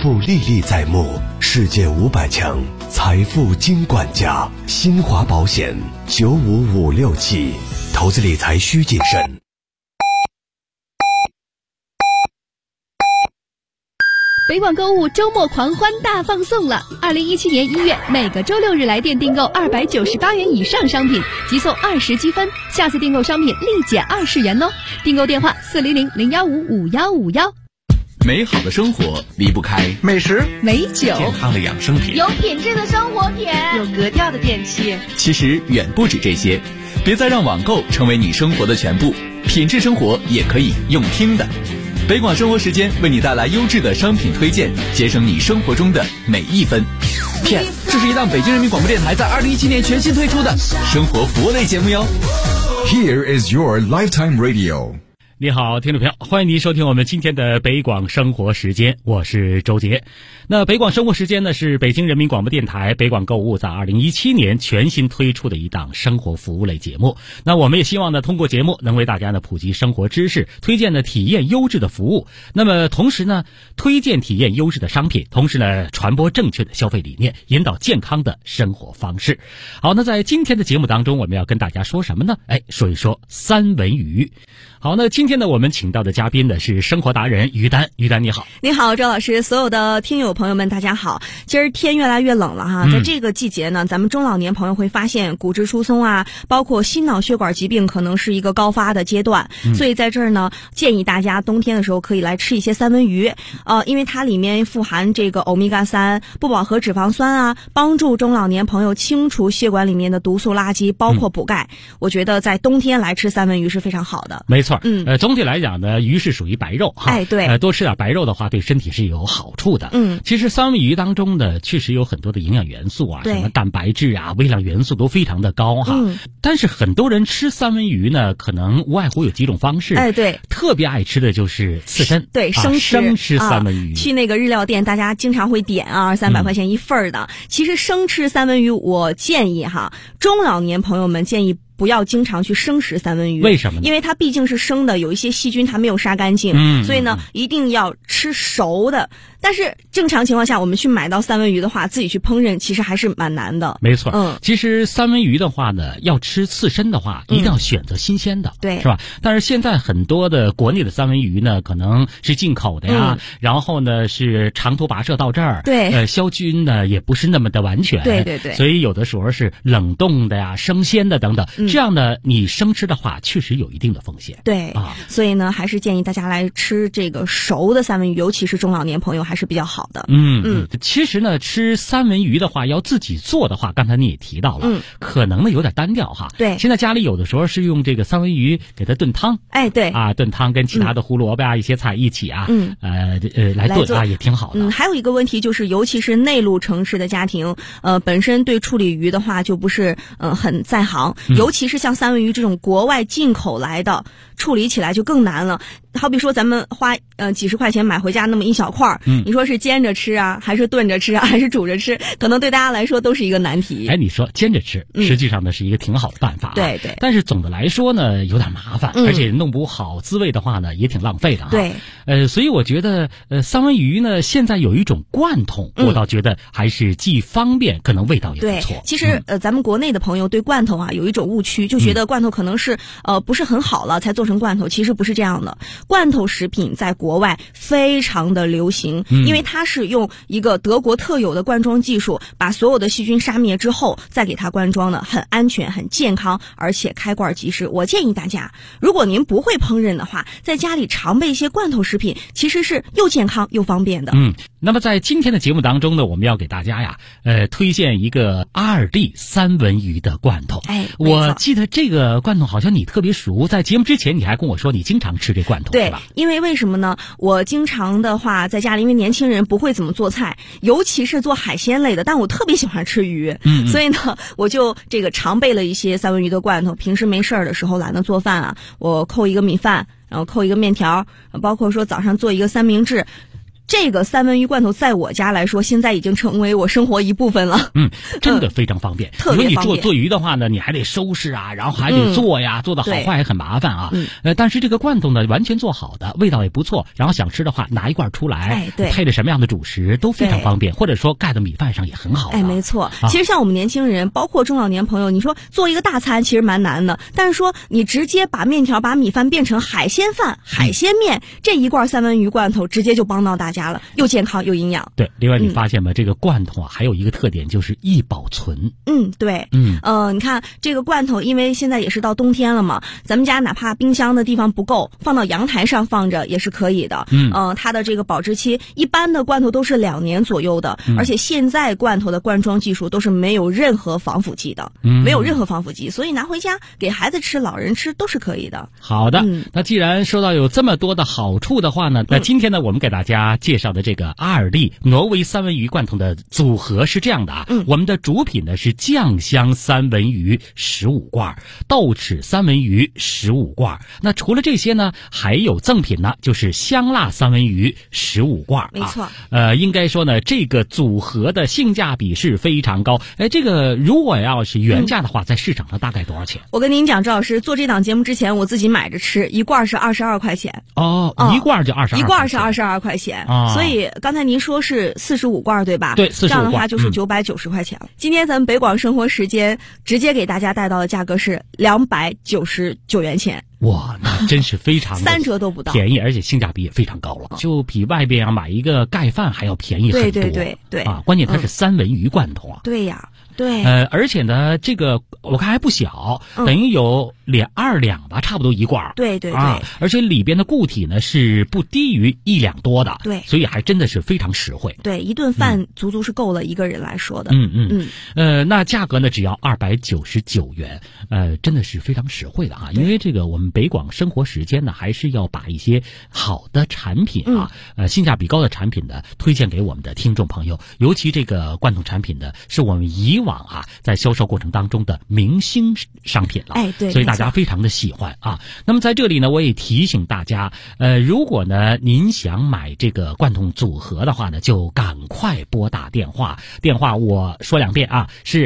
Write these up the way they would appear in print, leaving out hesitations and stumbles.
富历历在目，世界500强，财富金管家，新华保险95567，投资理财需谨慎。 北广购物周末狂欢大放送了！2017年1月，每个周六日来店订购298元以上商品，即送20积分，下次订购商品立减20元哦。订购电话400-015-5151。 美好的生活离不开美食、 美酒、 健康的养生品、 有品质的生活品、 有格调的电器。 其实远不止这些，别再让网购成为你生活的全部，品质生活也可以用听的。北广生活时间为你带来优质的商品推荐，节省你生活中的每一分。PS， 这是一档北京人民广播电台在2017年全新推出的生活服务类节目哟。 Here is your lifetime radio。 你好，听众朋友，欢迎您收听我们今天的北广生活时间，我是周杰。那北广生活时间呢，是北京人民广播电台北广购物在2017年全新推出的一档生活服务类节目。那我们也希望呢，通过节目能为大家呢普及生活知识，推荐呢体验优质的服务，那么同时呢推荐体验优质的商品，同时呢传播正确的消费理念，引导健康的生活方式。好，那在今天的节目当中，我们要跟大家说什么呢？说一说三文鱼。好，那今天呢，我们请到的嘉宾呢是生活达人于丹。于丹你好。 你好，周老师，所有的听友朋友们大家好。今儿天越来越冷了哈，在这个季节呢，咱们中老年朋友会发现骨质疏松啊，包括心脑血管疾病可能是一个高发的阶段，所以在这儿呢，建议大家冬天的时候可以来吃一些三文鱼，因为它里面富含这个欧米伽3、不饱和脂肪酸啊，帮助中老年朋友清除血管里面的毒素垃圾，包括补钙。我觉得在冬天来吃三文鱼是非常好的。 没错。总体来讲呢，鱼是属于白肉哈。 对。 多吃点白肉的话，对身体是有好处的。其实三文鱼当中呢，确实有很多的营养元素啊，什么蛋白质啊、微量元素都非常的高哈。但是很多人吃三文鱼呢，可能无外乎有几种方式。 对。 特别爱吃的就是刺身。 对， 生吃三文鱼。 去那个日料店，大家经常会点200-300块钱一份的。其实生吃三文鱼，我建议哈，中老年朋友们建议不要经常去生食三文鱼。 为什么呢？ 因为它毕竟是生的，有一些细菌它没有杀干净，所以呢一定要吃熟的。但是正常情况下，我们去买到三文鱼的话，自己去烹饪其实还是蛮难的。 没错。其实三文鱼的话呢，要吃刺身的话，一定要选择新鲜的， 对， 是吧？但是现在很多的国内的三文鱼呢，可能是进口的呀，然后呢是长途跋涉到这儿， 对， 消菌呢也不是那么的完全， 对， 所以有的时候是冷冻的呀、生鲜的等等，这样的你生吃的话，确实有一定的风险。 对所以呢，还是建议大家来吃这个熟的三文鱼，尤其是中老年朋友还是比较好的。 其实呢，吃三文鱼的话，要自己做的话，刚才你也提到了，可能呢有点单调哈。 对， 现在家里有的时候是用这个三文鱼给它炖汤。 对炖汤跟其他的胡萝卜啊、一些菜一起啊，来炖啊，也挺好的。 还有一个问题就是，尤其是内陆城市的家庭，本身对处理鱼的话就不是很在行，尤其是像三文鱼这种国外进口来的，处理起来就更难了。好比说咱们花几十块钱买回家那么一小块你说是煎着吃啊，还是炖着吃啊，还是煮着吃，可能对大家来说都是一个难题。 你说煎着吃，实际上呢是一个挺好的办法。 对。 但是总的来说呢，有点麻烦，而且弄不好滋味的话呢，也挺浪费的哈。 对。 所以我觉得三文鱼呢，现在有一种罐头，我倒觉得还是既方便，可能味道也不错。 对，其实咱们国内的朋友对罐头有一种误区，就觉得罐头可能是不是很好了才做成罐头，其实不是这样的。罐头食品在国外非常的流行，因为它是用一个德国特有的灌装技术，把所有的细菌杀灭之后再给它灌装的，很安全、很健康，而且开罐即食。我建议大家，如果您不会烹饪的话，在家里常备一些罐头食品，其实是又健康又方便的。 那么在今天的节目当中呢，我们要给大家推荐一个2D 三文鱼的罐头。我记得这个罐头好像你特别熟，在节目之前你还跟我说你经常吃这罐头， 对吧？ 因为什么呢？我经常的话在家里，因为年轻人不会怎么做菜，尤其是做海鲜类的，但我特别喜欢吃鱼，所以呢，我就这个常备了一些三文鱼的罐头。平时没事儿的时候懒得做饭我扣一个米饭，然后扣一个面条，包括说早上做一个三明治。 这个三文鱼罐头在我家来说，现在已经成为我生活一部分了。 真的非常方便。 特别方便。 因为你做鱼的话呢，你还得收拾啊，然后还得做呀，做的好坏也很麻烦啊。但是这个罐头呢，完全做好的，味道也不错。然后想吃的话，拿一罐出来，配着什么样的主食都非常方便，或者说盖到米饭上也很好。 没错。其实像我们年轻人，包括中老年朋友，你说做一个大餐其实蛮难的，但是说你直接把面条、把米饭变成海鲜饭、海鲜面，这一罐三文鱼罐头直接就帮到大家了，又健康又营养。 对，另外你发现吗？这个罐头啊，还有一个特点就是易保存。 对。你看这个罐头，因为现在也是到冬天了嘛，咱们家哪怕冰箱的地方不够，放到阳台上放着也是可以的。它的这个保质期，一般的罐头都是2年左右的，而且现在罐头的灌装技术都是没有任何防腐剂的，没有任何防腐剂，所以拿回家给孩子吃、老人吃都是可以的。 好的，那既然说到有这么多的好处的话呢，那今天呢，我们给大家介绍的这个阿尔利挪威三文鱼罐头的组合是这样的啊。我们的主品呢是酱香三文鱼15罐，豆豉三文鱼15罐。那除了这些呢，还有赠品呢，就是香辣三文鱼15罐。 没错。 应该说呢，这个组合的性价比是非常高。这个如果要是原价的话，在市场上大概多少钱？ 我跟您讲，赵老师做这档节目之前，我自己买着吃，一罐是22块钱。 一罐就22， 一罐是22块钱。所以刚才您说是45罐对吧？ 对，45罐。 这样的话就是990块钱了。今天咱们北广生活时间直接给大家带到的价格是299元钱。 哇，那真是非常 3折都不到， 便宜，而且性价比也非常高了，就比外边买一个盖饭还要便宜很多。 对关键它是三文鱼罐头啊。 对呀。对， 而且呢，这个我看还不小，等于有2两吧，差不多一罐。 对， 而且里边的固体呢是不低于1两多的。 对， 所以还真的是非常实惠。 对，一顿饭足足是够了一个人来说的。 那价格呢只要299元，真的是非常实惠的啊。因为这个我们北广生活时间呢，还是要把一些好的产品啊，性价比高的产品呢，推荐给我们的听众朋友。尤其这个罐头产品呢，是我们以往在销售过程当中的明星商品了。 对， 所以大家非常的喜欢啊。那么在这里呢，我也提醒大家，如果呢您想买这个罐头组合的话呢，就赶快拨打电话我说2遍啊，是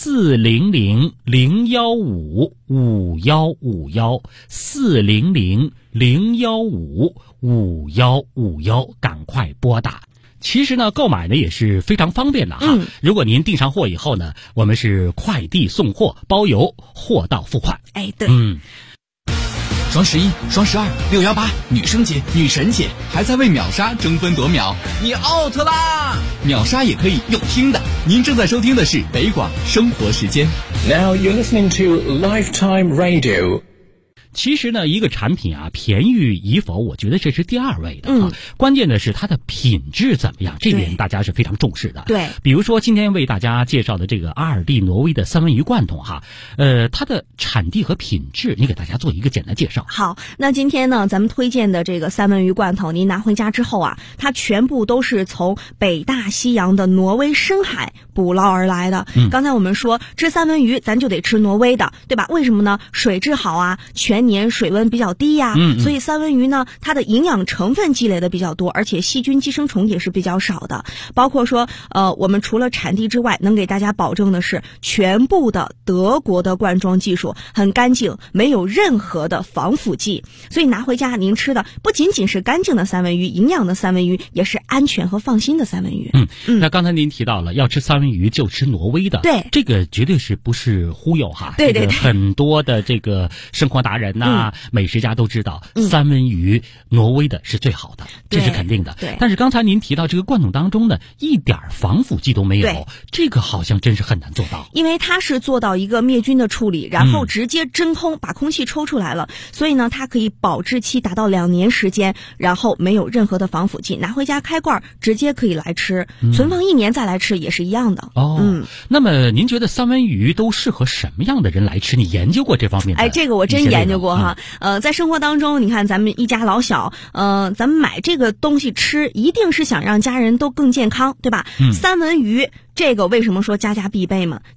400-015-5151，400-015-5151，赶快拨打。其实呢，购买呢也是非常方便的哈。如果您订上货以后呢，我们是快递送货，包邮，货到付款。 对。 双11、双12、618，女生节、女神节，还在为秒杀争分夺秒，你 out 啦！秒杀也可以用听的。您正在收听的是北广生活时间。 Now you're listening to Lifetime Radio。 其实呢，一个产品啊，便宜与否，我觉得这是第2位的。关键的是它的品质怎么样，这点大家是非常重视的。 对， 比如说今天为大家介绍的这个阿尔利挪威的三文鱼罐头它的产地和品质，你给大家做一个简单介绍。 好，那今天呢，咱们推荐的这个三文鱼罐头，您拿回家之后啊，它全部都是从北大西洋的挪威深海捕捞而来的。刚才我们说吃三文鱼，咱就得吃挪威的，对吧？为什么呢？水质好啊，全年水温比较低呀，所以三文鱼呢，它的营养成分积累的比较多，而且细菌寄生虫也是比较少的。包括说我们除了产地之外，能给大家保证的是全部的德国的灌装技术，很干净，没有任何的防腐剂，所以拿回家您吃的不仅仅是干净的三文鱼，营养的三文鱼，也是安全和放心的三文鱼。 那刚才您提到了要吃三文鱼就吃挪威的， 对， 这个绝对是不是忽悠哈？ 对， 很多的这个生活达人美食家都知道，三文鱼挪威的是最好的，这是肯定的。 对。 但是刚才您提到这个罐头当中呢，一点防腐剂都没有，这个好像真是很难做到。 因为它是做到一个灭菌的处理，然后直接真空把空气抽出来了，所以呢，它可以保质期达到2年时间，然后没有任何的防腐剂，拿回家开罐直接可以来吃，存放1年再来吃也是一样的。 那么您觉得三文鱼都适合什么样的人来吃？你研究过这方面的？ 这个我真研究过哈。在生活当中，你看咱们一家老小，咱们买这个东西吃，一定是想让家人都更健康，对吧？三文鱼这个为什么说家家必备嘛？你看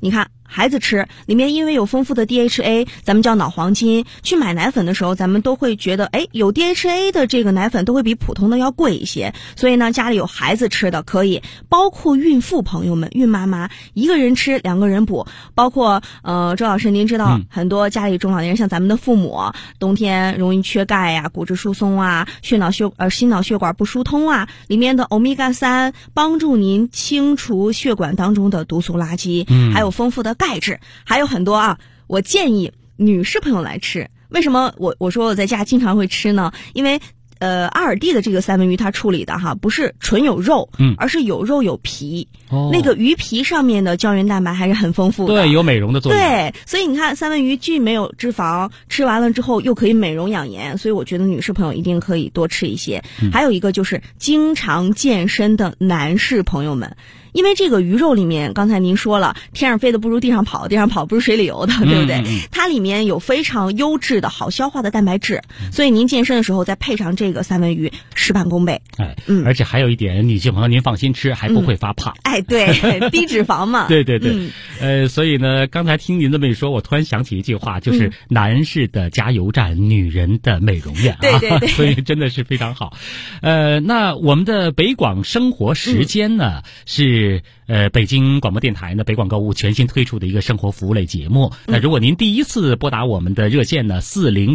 孩子吃，里面因为有丰富的 DHA， 咱们叫脑黄金。去买奶粉的时候，咱们都会觉得，有 DHA 的这个奶粉都会比普通的要贵一些。所以呢，家里有孩子吃的可以，包括孕妇朋友们、孕妈妈，一个人吃2个人补。包括周老师，您知道很多家里中老年人，像咱们的父母，冬天容易缺钙呀、骨质疏松啊、心脑血管不疏通啊，里面的欧米伽3帮助您清除血管当中的毒素垃圾，还有丰富的钙质，还有很多啊。我建议女士朋友来吃。为什么我说我在家经常会吃呢？因为阿尔蒂的这个三文鱼它处理的不是纯有肉，而是有肉有皮。那个鱼皮上面的胶原蛋白还是很丰富的， 对，有美容的作用。 对，所以你看三文鱼既没有脂肪，吃完了之后又可以美容养颜，所以我觉得女士朋友一定可以多吃一些。还有一个就是经常健身的男士朋友们。因为这个鱼肉里面，刚才您说了，天上飞的不如地上跑，地上跑不如水里游的，对不对？它里面有非常优质的好消化的蛋白质，所以您健身的时候再配上这个三文鱼，事半功倍。 而且还有一点，女性朋友您放心吃，还不会发胖。 对，低脂肪嘛。 对。所以呢，刚才听您这么一说，我突然想起一句话，就是男士的加油站，女人的美容院。 对。 所以真的是非常好。那我们的北广生活时间呢，是北京广播电台呢北广购物全新推出的一个生活服务类节目。那如果您第一次拨打我们的热线呢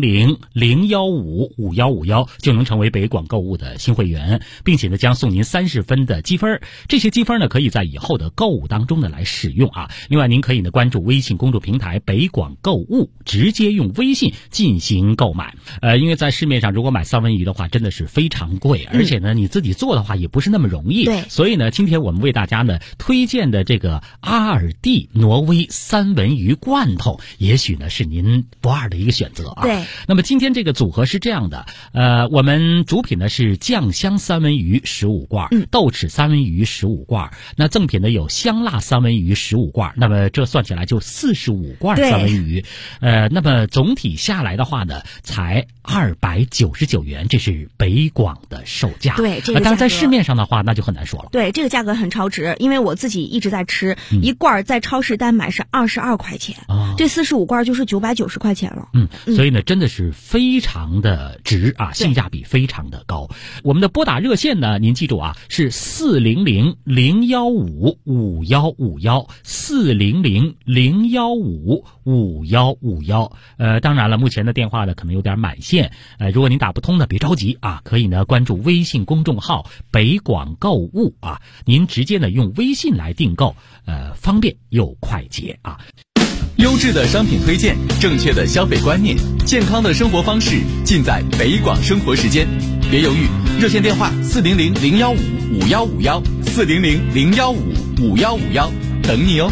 400-015-5151，就能成为北广购物的新会员，并且呢将送您30分的积分。这些积分呢可以在以后的购物当中呢来使用啊。另外您可以呢关注微信公众平台北广购物，直接用微信进行购买。因为在市面上如果买三文鱼的话真的是非常贵，而且呢你自己做的话也不是那么容易。 对， 所以呢今天我们为大家呢推荐的这个阿尔蒂挪威三文鱼罐头，也许呢是您不二的一个选择啊。 对。 那么今天这个组合是这样的，我们主品呢是酱香三文鱼15罐，豆豉三文鱼15罐，那赠品呢有香辣三文鱼15罐，那么这算起来就45罐三文鱼。那么总体下来的话呢，才299元，这是北广的售价。 对，这个当然在市面上的话那就很难说了。 对，这个价格很超值，因为我自己一直在吃，一罐在超市单买是22块钱，这45罐就是990块钱了。 所以呢真的是非常的值啊，性价比非常的高。我们的拨打热线呢，您记住啊，是400-015-5151 400-015-5151。当然了，目前的电话呢可能有点满线，如果您打不通呢别着急啊，可以呢关注微信公众号北广购物啊，您直接呢用微信来订购，方便又快捷啊。 优质的商品推荐，正确的消费观念，健康的生活方式，尽在北广生活时间。别犹豫，热线电话400-015-5151 400-015-5151，等你哦。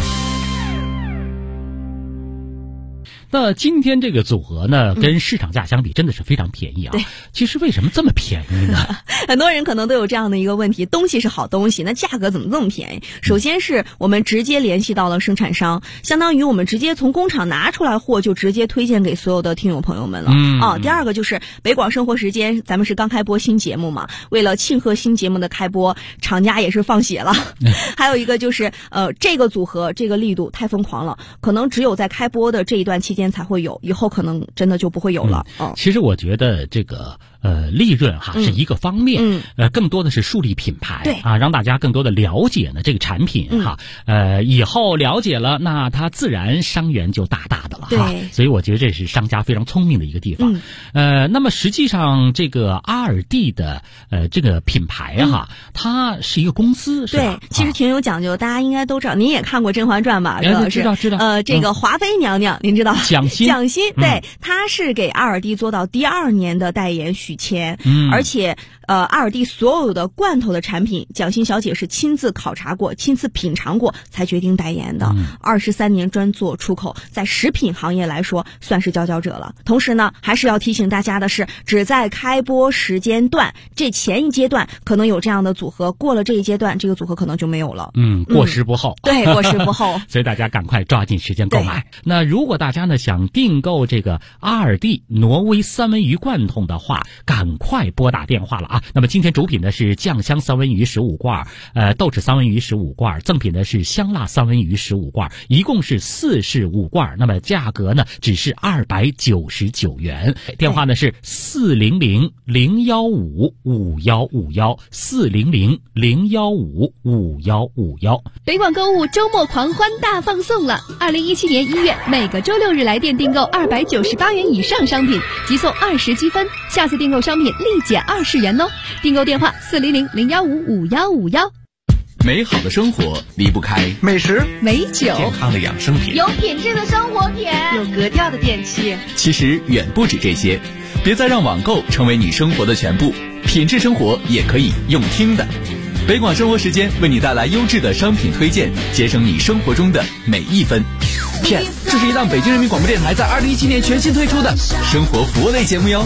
那今天这个组合呢，跟市场价相比真的是非常便宜啊。 对， 其实为什么这么便宜呢？ 很多人可能都有这样的一个问题，东西是好东西，那价格怎么这么便宜？首先是我们直接联系到了生产商，相当于我们直接从工厂拿出来货就直接推荐给所有的听友朋友们了。第二个就是北广生活时间，咱们是刚开播新节目嘛，为了庆贺新节目的开播，厂家也是放血了。还有一个就是这个组合这个力度太疯狂了，可能只有在开播的这一段期间才会有，以后可能真的就不会有了。 其实我觉得这个利润是一个方面，更多的是树立品牌， 对啊，让大家更多的了解呢这个产品以后了解了，那它自然商源就大大的了哈。所以我觉得这是商家非常聪明的一个地方。那么实际上这个阿尔蒂的这个品牌它是一个公司，是吧？ 对，其实挺有讲究，大家应该都知道，您也看过《甄嬛传》吧？ 知道。 这个华妃娘娘，您知道？ 蒋欣， 对，她是给阿尔蒂做到第2年的代言许签，而且阿尔蒂所有的罐头的产品，蒋欣小姐是亲自考察过、亲自品尝过才决定代言的。23年专做出口，在食品行业来说算是佼佼者了。同时呢，还是要提醒大家的是，只在开播时间段，这前一阶段可能有这样的组合，过了这一阶段，这个组合可能就没有了。 过时不候。 对，过时不候。 所以大家赶快抓紧时间购买。那如果大家呢想订购这个阿尔蒂挪威三文鱼罐头的话，赶快拨打电话了啊那么今天主品呢是酱香三文鱼15罐，豆豉三文鱼15罐，赠品呢是香辣三文鱼15罐，一共是4式5罐，那么价格呢只是299元。电话呢是400-015-5151，400-015-5151。 北广购物周末狂欢大放送了！2017年1月，每个周6日来电订购298元以上商品，即送20积分，下次订购商品立减20元哦。订购电话400-015-5151。 美好的生活离不开美食、 美酒、 健康的养生品， 有品质的生活品， 有格调的电器。 其实远不止这些，别再让网购成为你生活的全部，品质生活也可以用听的。北广生活时间为你带来优质的商品推荐，节省你生活中的每一分。Yes， 这是一档北京人民广播电台在2017年全新推出的生活服务类节目哟。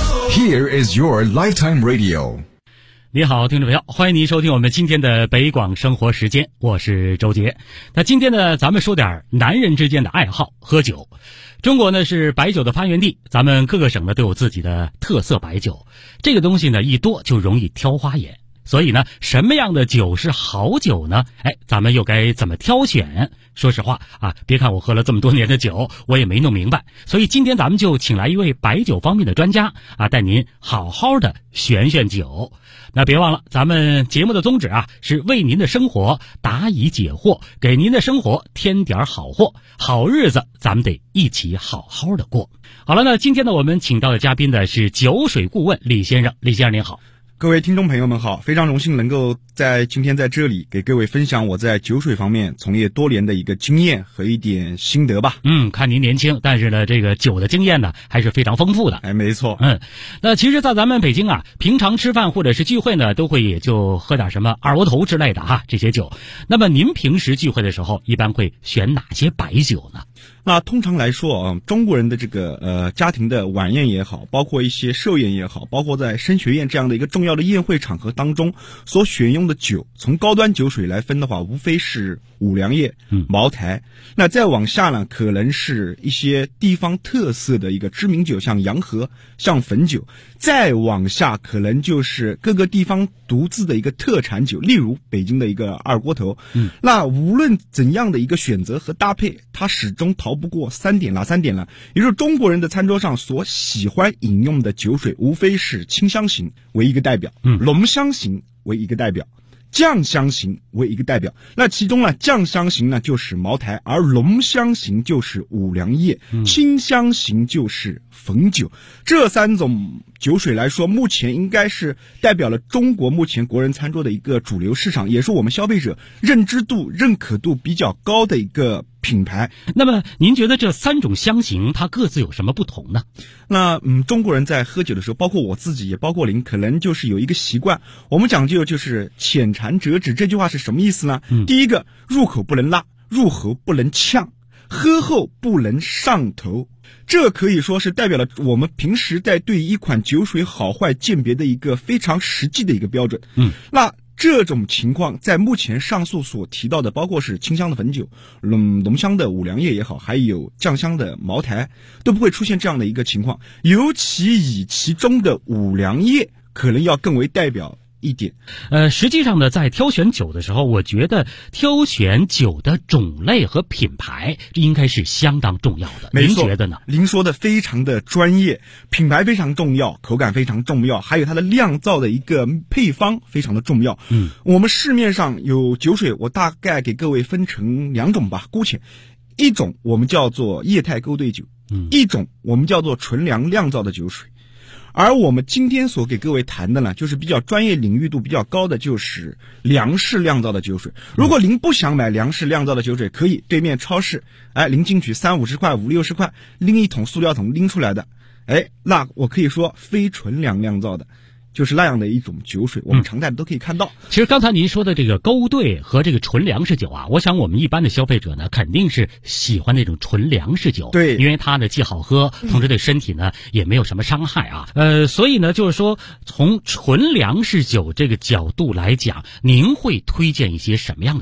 Here is your lifetime radio。 你好，听众朋友，欢迎您收听我们今天的北广生活时间，我是周杰。那今天呢，咱们说点男人之间的爱好，喝酒。中国呢是白酒的发源地，咱们各个省呢都有自己的特色白酒。这个东西呢一多就容易挑花眼，所以呢什么样的酒是好酒呢？咱们又该怎么挑选？说实话啊，别看我喝了这么多年的酒，我也没弄明白。所以今天咱们就请来一位白酒方面的专家啊，带您好好的选酒。那别忘了，咱们节目的宗旨啊，是为您的生活答疑解惑，给您的生活添点好货。好日子咱们得一起好好的过。好了，那今天呢，我们请到的嘉宾呢是酒水顾问李先生。李先生您好。 各位听众朋友们好，非常荣幸能够今天在这里给各位分享我在酒水方面从业多年的一个经验和一点心得吧。 看您年轻，但是呢这个酒的经验呢还是非常丰富的。 没错。 那其实在咱们北京啊，平常吃饭或者是聚会呢，都会也就喝点什么二锅头之类的哈，这些酒。那么您平时聚会的时候一般会选哪些白酒呢？ 那通常来说啊，中国人的这个家庭的晚宴也好，包括一些寿宴也好，包括在升学宴这样的一个重要的宴会场合当中所选用的酒，从高端酒水来分的话，无非是五粮液、茅台。那再往下呢，可能是一些地方特色的一个知名酒，像洋河、像汾酒。再往下可能就是各个地方独自的一个特产酒，例如北京的一个二锅头。那无论怎样的一个选择和搭配，它始终逃不过3点，哪3点呢？也就是中国人的餐桌上所喜欢饮用的酒水，无非是清香型为一个代表，浓香型为一个代表，酱香型为一个代表。那其中呢，酱香型呢就是茅台，而浓香型就是五粮液，清香型就是汾酒。这3种酒水来说，目前应该是代表了中国目前国人餐桌的一个主流市场，也是我们消费者认知度、认可度比较高的一个品牌。 那么您觉得这3种香型它各自有什么不同呢？ 那中国人在喝酒的时候，包括我自己也包括您，可能就是有一个习惯，我们讲究就是浅尝辄止。这句话是什么意思呢？第一个，入口不能辣，入喉不能呛，喝后不能上头。这可以说是代表了我们平时在对一款酒水好坏鉴别的一个非常实际的一个标准。那这种情况在目前上述所提到的，包括是清香的汾酒、浓香的五粮液也好，还有酱香的茅台，都不会出现这样的一个情况。尤其以其中的五粮液可能要更为代表一点。 实际上呢，在挑选酒的时候，我觉得挑选酒的种类和品牌应该是相当重要的。您觉得呢？ 您说的非常的专业，品牌非常重要，口感非常重要，还有它的酿造的一个配方非常的重要。我们市面上有酒水，我大概给各位分成2种吧，姑且。一种我们叫做液态勾兑酒，一种我们叫做纯粮酿造的酒水。而我们今天所给各位谈的呢，就是比较专业领域度比较高的，就是粮食酿造的酒水。如果您不想买粮食酿造的酒水，可以对面超市，您进去30-50块、50-60块，拎一桶塑料桶拎出来的，那我可以说非纯粮酿造的，就是那样的一种酒水，我们常态都可以看到。 其实刚才您说的这个勾兑和这个纯粮食酒啊，我想我们一般的消费者呢，肯定是喜欢那种纯粮食酒， 对， 因为它呢既好喝，同时对身体呢也没有什么伤害啊。所以呢，就是说从纯粮食酒这个角度来讲，您会推荐一些什么样的酒？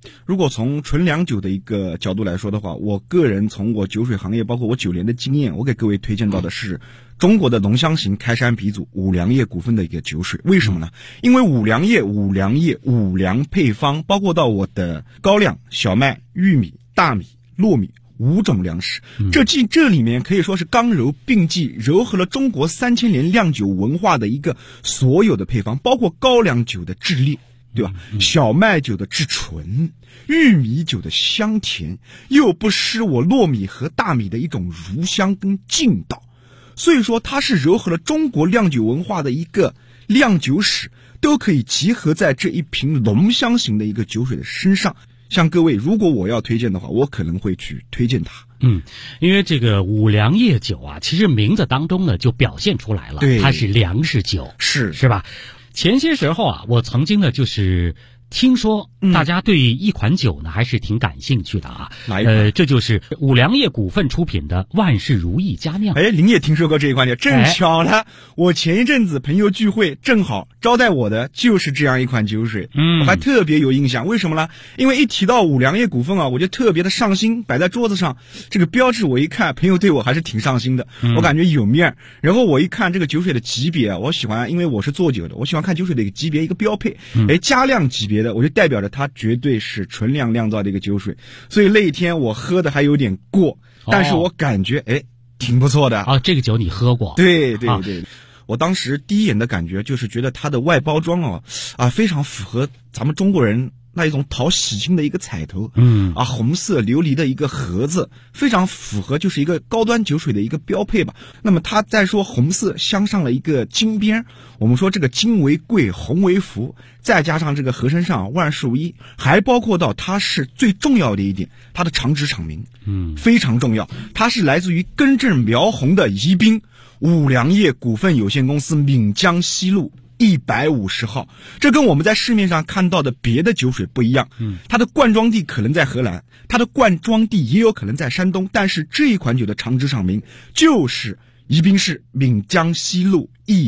如果从纯粮酒的一个角度来说的话，我个人从我酒水行业包括我9年的经验，我给各位推荐到的是中国的浓香型开山鼻祖五粮液股份的一个酒水。为什么呢？因为五粮液、五粮配方，包括到我的高粱、小麦、玉米、大米、糯米5种粮食，这里面可以说是刚柔并济，糅合了中国3000年酿酒文化的一个所有的配方，包括高粱酒的质烈，对吧？小麦酒的质纯，玉米酒的香甜，又不失我糯米和大米的一种乳香跟劲道。所以说它是糅合了中国酿酒文化的一个酿酒史，都可以集合在这一瓶浓香型的一个酒水的身上。像各位，如果我要推荐的话，我可能会去推荐它。 因为这个五粮液酒啊，其实名字当中呢就表现出来了，它是粮食酒，是吧？前些时候啊，我曾经呢就是听说大家对一款酒呢还是挺感兴趣的啊。 哪一款？ 这就是五粮液股份出品的万事如意佳酿。 您也听说过这一款酒？正巧了，我前一阵子朋友聚会，正好招待我的就是这样一款酒水。我还特别有印象。为什么呢？因为一提到五粮液股份啊，我就特别的上心，摆在桌子上这个标志，我一看，朋友对我还是挺上心的，我感觉有面。然后我一看这个酒水的级别啊，我喜欢，因为我是做酒的，我喜欢看酒水的一个级别，一个标配。佳酿级别的，我就代表着它绝对是纯粮酿造的一个酒水，所以那一天我喝的还有点过，但是我感觉挺不错的。 这个酒你喝过？ 对，我当时第一眼的感觉就是觉得它的外包装非常符合咱们中国人那一种讨喜庆的一个彩头，红色琉璃的一个盒子，非常符合就是一个高端酒水的一个标配吧。那么它再说红色镶上了一个金边，我们说这个金为贵，红为福，再加上这个盒身上万事如意，还包括到它是最重要的一点，它的厂址厂名，非常重要，它是来自于根正苗红的宜宾五粮液股份有限公司闽江西路150号，这跟我们在市面上看到的别的酒水不一样。它的灌装地可能在荷兰，它的灌装地也有可能在山东，但是这一款酒的厂址厂名就是宜宾市闽江西路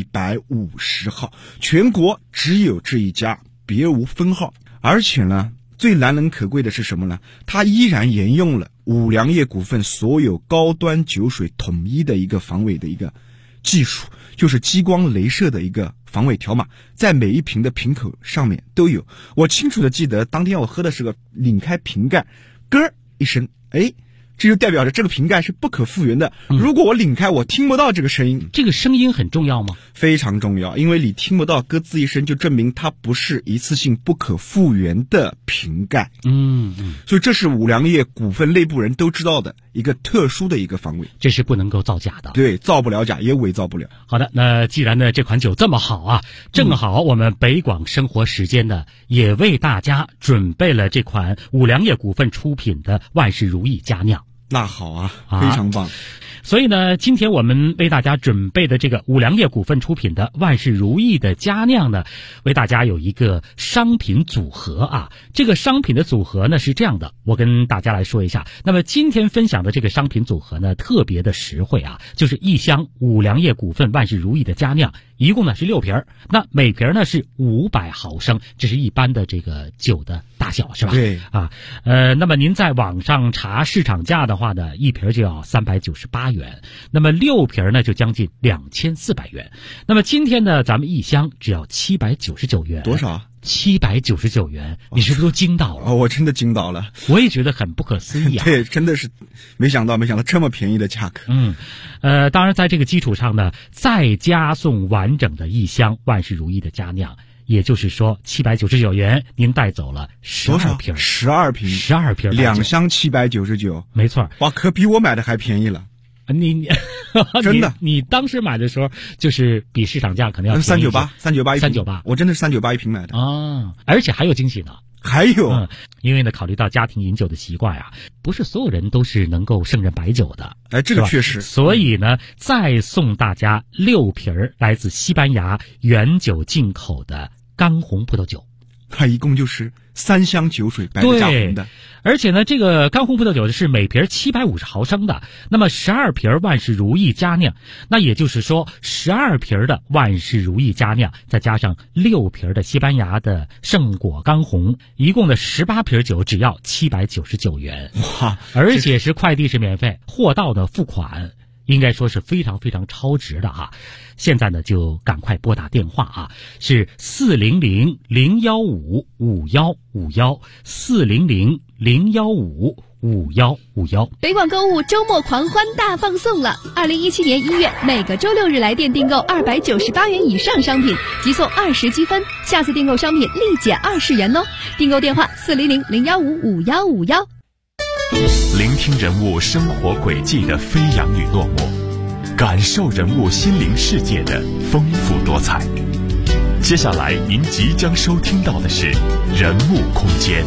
150号，全国只有这一家，别无分号。而且呢，最难能可贵的是什么呢？它依然沿用了五粮液股份所有高端酒水统一的一个防伪的一个技术，就是激光镭射的一个防伪条码，在每一瓶的瓶口上面都有。我清楚的记得当天我喝的是个拧开瓶盖，咯一声，这就代表着这个瓶盖是不可复原的。如果我拧开，我听不到这个声音。 这个声音很重要吗？ 非常重要，因为你听不到咯吱一声，就证明它不是一次性不可复原的瓶盖。所以这是五粮液股份内部人都知道的一个特殊的一个防伪， 这是不能够造假的。 对，造不了假，也伪造不了。 好的，那既然呢这款酒这么好啊，正好我们北广生活时间呢也为大家准备了这款五粮液股份出品的万事如意佳酿。 那好啊，非常棒。 所以呢，今天我们为大家准备的这个五粮液股份出品的万事如意的佳酿呢，为大家有一个商品组合啊。这个商品的组合呢是这样的，我跟大家来说一下。那么今天分享的这个商品组合呢，特别的实惠啊，就是一箱五粮液股份万事如意的佳酿，一共呢是6瓶，那每瓶呢是500毫升，这是一般的这个酒的大小，是吧？ 对啊，那么您在网上查市场价的话呢，一瓶就要398元，那么6瓶呢就将近2400元。那么今天呢，咱们一箱只要799元。 多少啊 ？799元，你是不是都惊到了？ 我真的惊到了， 我也觉得很不可思议啊！ 对，真的是没想到这么便宜的价格。 当然在这个基础上呢，再加送完整的一箱万事如意的佳酿，也就是说799元，您带走了12瓶 ，12瓶 ，12瓶 ，2箱799， 没错。 哇，可比我买的还便宜了。 你真的， 你当时买的时候就是比市场价可能要便宜 398，我真的是398一瓶买的啊！而且还有惊喜呢， 还有， 因为呢，考虑到家庭饮酒的习惯啊，不是所有人都是能够胜任白酒的， 这个确实。 所以呢，再送大家6瓶来自西班牙原酒进口的干红葡萄酒。 它一共就是3箱酒水白的加红的。 而且呢，这个干红葡萄酒是每瓶750毫升的，那么12瓶万事如意佳酿，那也就是说12瓶的万事如意佳酿，再加上6瓶的西班牙的圣果干红，一共的18瓶酒只要799元。 哇！ 而且是快递是免费，货到的付款。应该说是非常非常超值的哈，现在呢就赶快拨打电话啊，是400-015-5151，400-015-5151。 北广购物周末狂欢大放送了！2017年1月，每个周六日来店订购298元以上商品，即送20积分，下次订购商品立减20元哦。订购电话400-015-5151。 聆听人物生活轨迹的飞扬与落寞，感受人物心灵世界的丰富多彩。接下来您即将收听到的是人物空间。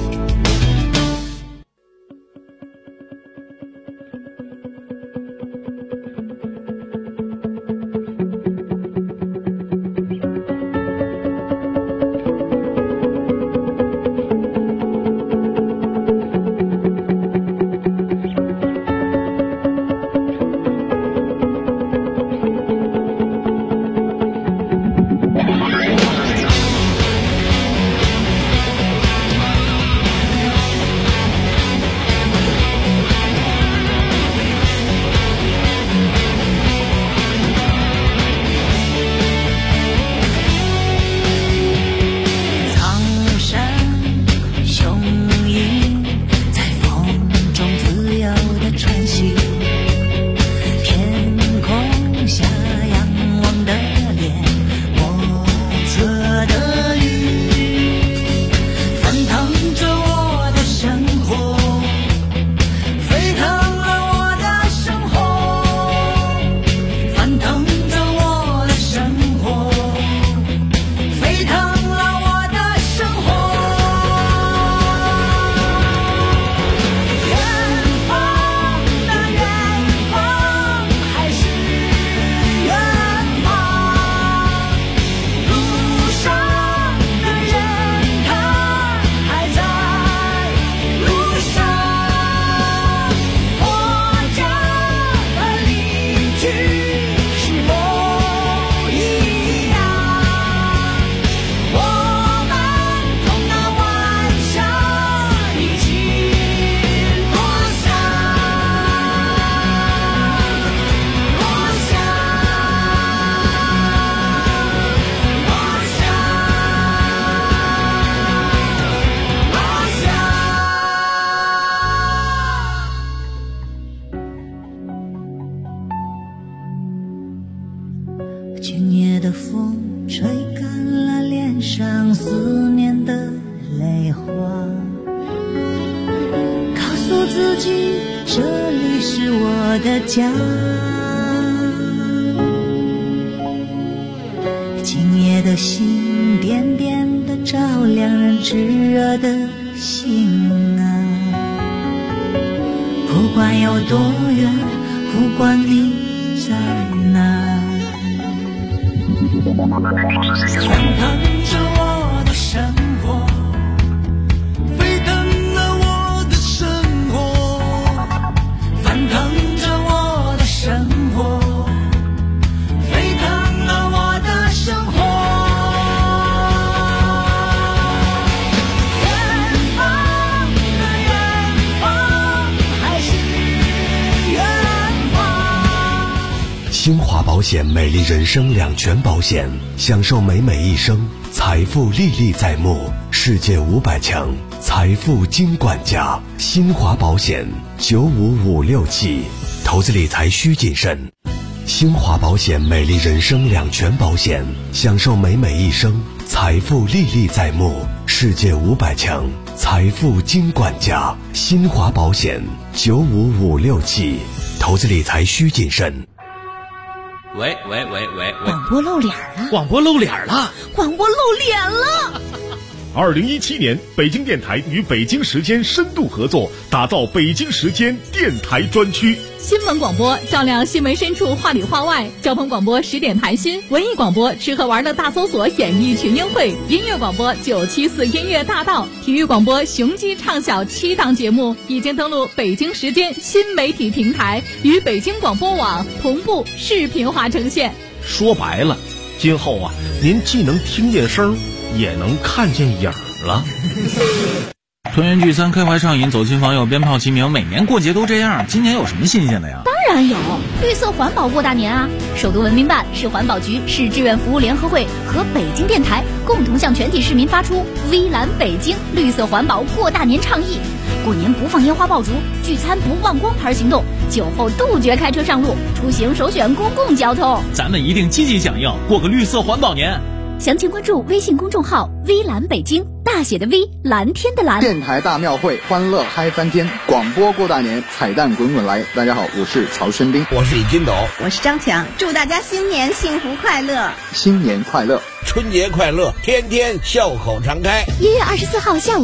今夜的风吹干了脸上思念的泪花，告诉自己这里是我的家。今夜的星点点地照亮人炙热的心啊，不管有多远，不管你在哪，翻腾着我的生活，沸腾了我的生活，翻腾着我的生活，沸腾了我的生活。远方的远方还是远方。 新华保险美丽人生两全保险，享受美美一生，财富历历在目，世界500强，财富金管家。新华保险95567，投资理财需谨慎。新华保险美丽人生两全保险，享受美美一生，财富历历在目，世界500强，财富金管家。新华保险95567，投资理财需谨慎。 喂， 广播露脸了， 广播露脸了， 广播露脸了。 2017年，北京电台与北京时间深度合作，打造北京时间电台专区。 新闻广播照亮新闻深处，话里话外；交通广播10点谈心；文艺广播吃喝玩乐大搜索，演艺群英会；音乐广播974音乐大道；体育广播雄鸡唱晓7档节目已经登录北京时间新媒体平台，与北京广播网同步视频化呈现。 说白了，今后啊，您既能听见声，也能看见影儿了。 团圆聚餐，开怀畅饮，走亲访友，鞭炮齐鸣，每年过节都这样，今年有什么新鲜的呀？ 当然有，绿色环保过大年啊！首都文明办、市环保局、市志愿服务联合会和北京电台共同向全体市民发出微蓝北京绿色环保过大年倡议。过年不放烟花爆竹，聚餐不忘光牌行动，酒后杜绝开车上路，出行首选公共交通。 咱们一定积极响应，过个绿色环保年。 详情关注微信公众号微蓝北京，大写的 V， 蓝天的蓝。 电台大庙会，欢乐嗨翻天，广播过大年，彩蛋滚滚来。大家好，我是曹轩宾， 我是李金斗， 我是张强，祝大家新年幸福快乐， 新年快乐， 春节快乐，天天笑口常开。 1月24号下午